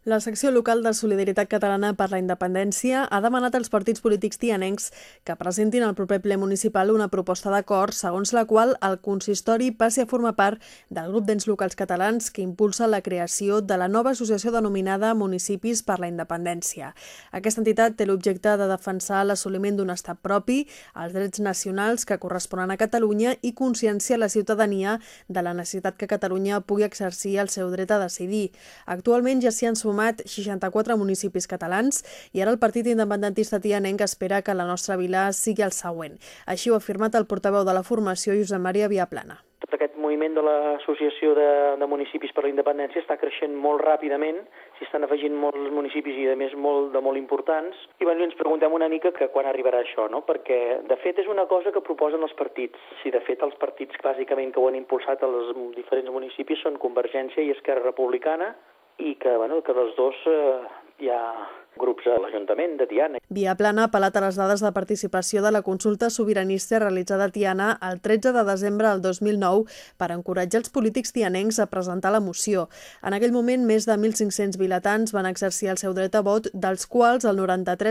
La secció local de Solidaritat Catalana per la Independència ha demanat als partits polítics tianencs que presentin al proper ple municipal una proposta d'acord segons la qual el consistori passi a formar part del grup d'ens locals catalans que impulsa la creació de la nova associació denominada Municipis per la Independència. Aquesta entitat té l'objecte de defensar l'assoliment d'un estat propi, els drets nacionals que corresponen a Catalunya i conscienciar la ciutadania de la necessitat que Catalunya pugui exercir el seu dret a decidir. Actualment ja s'hi han sumat 64 municipis catalans i ara el Partit Independentista tianenc espera que la nostra vila sigui el següent. Així ho ha afirmat el portaveu de la formació, Josep Maria Viaplana. Tot aquest moviment de l'Associació de Municipis per la Independència està creixent molt ràpidament, s'hi estan afegint molts municipis i, a més, molt importants. I ens preguntem una mica que quan arribarà això, no? Perquè, de fet, és una cosa que proposen els partits. Si, de fet, els partits bàsicament que ho han impulsat als diferents municipis són Convergència i Esquerra Republicana, i que dels dos hi ha grups a l'Ajuntament de Tiana. Viaplana ha apel·lat a les dades de participació de la consulta sobiranista realitzada a Tiana el 13 de desembre del 2009 per encoratjar els polítics tianencs a presentar la moció. En aquell moment, més de 1.500 vilatans van exercir el seu dret a vot, dels quals el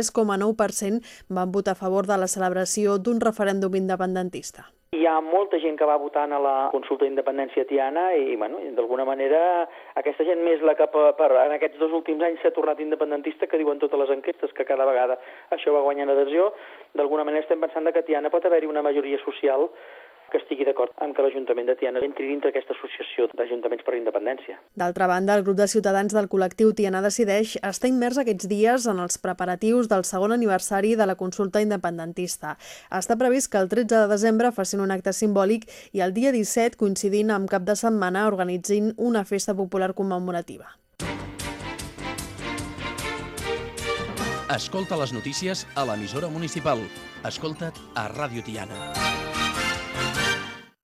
93,9% van votar a favor de la celebració d'un referèndum independentista. Hi ha molta gent que va votant a la consulta d'independència tiana i, d'alguna manera, aquesta gent més la que en aquests 2 últims anys s'ha tornat independentista, que diuen totes les enquestes que cada vegada això va guanyant adhesió. D'alguna manera estem pensant que a Tiana pot haver-hi una majoria social que estigui d'acord amb que l'Ajuntament de Tiana entri dintre aquesta associació d'Ajuntaments per la Independència. D'altra banda, el grup de ciutadans del col·lectiu Tiana Decideix està immers aquests dies en els preparatius del segon aniversari de la consulta independentista. Està previst que el 13 de desembre facin un acte simbòlic i el dia 17, coincidint amb cap de setmana, organitzin una festa popular commemorativa. Escolta les notícies a l'emissora municipal. Escolta't a Ràdio Tiana.